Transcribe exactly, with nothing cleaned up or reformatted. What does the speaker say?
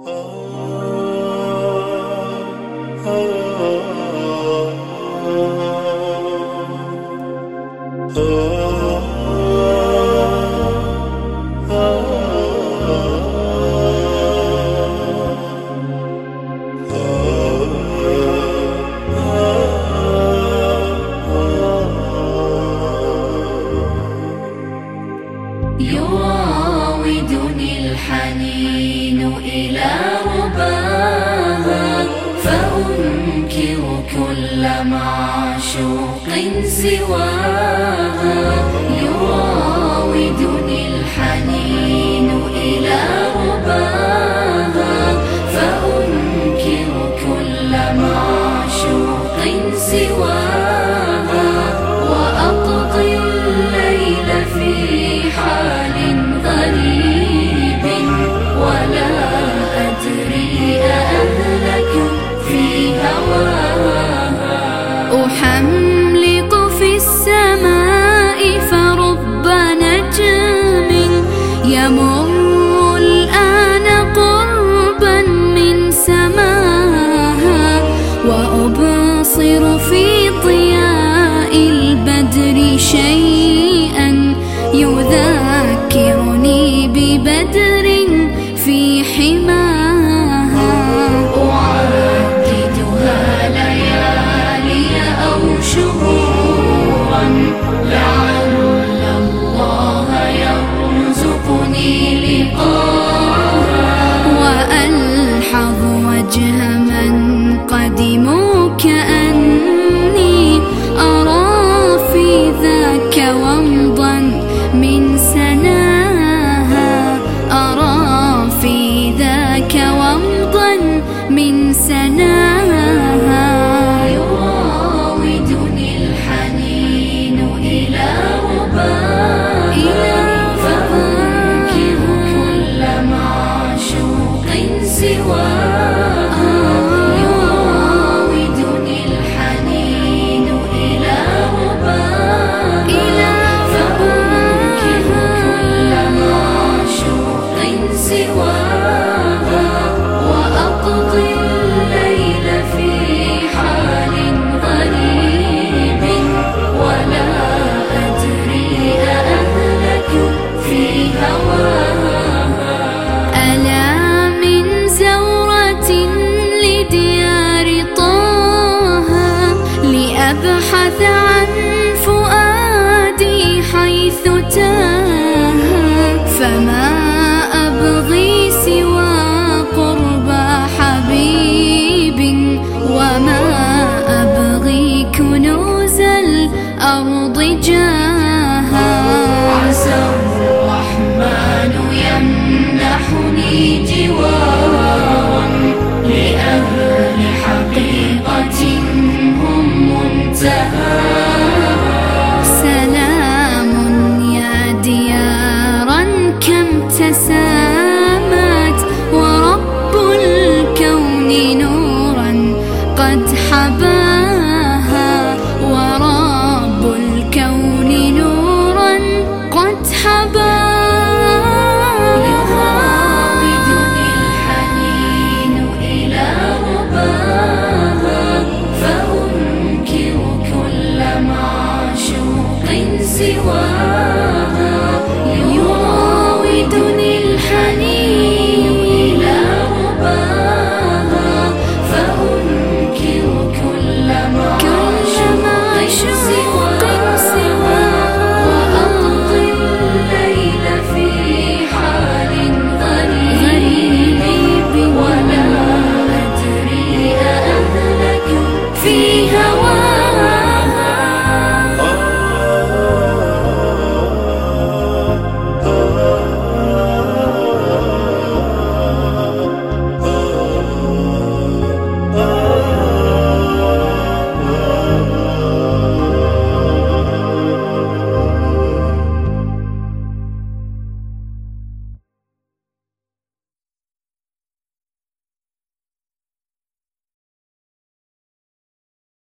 يراودني الحنين إلى رباها، فأنكر كل معشوق سواها. يراودني الحنين إلى رباها، فأنكر كل معشوق سواها. وأقضي الليل في حال غريب، ولا أدري أهلك في هواها. أحملق في السماء فرب نجم يمر الآن قربا من سماها، وأبصر في ضياء البدر شيئا يذكرني ببدر في حماها. أعددها ليالي أو شهورا، لعل الله يرزقني لقاها. وألحظ وجه من قدموا كأني أرى في ذاك ومضا من سناها، أرى في ذاك ومضا من سناها. يراودني الحنين إلى رباها، فأنكر كل معشوق سواها. يراودني الحنين إلى رباها، فأنكر كل معشوق سواها.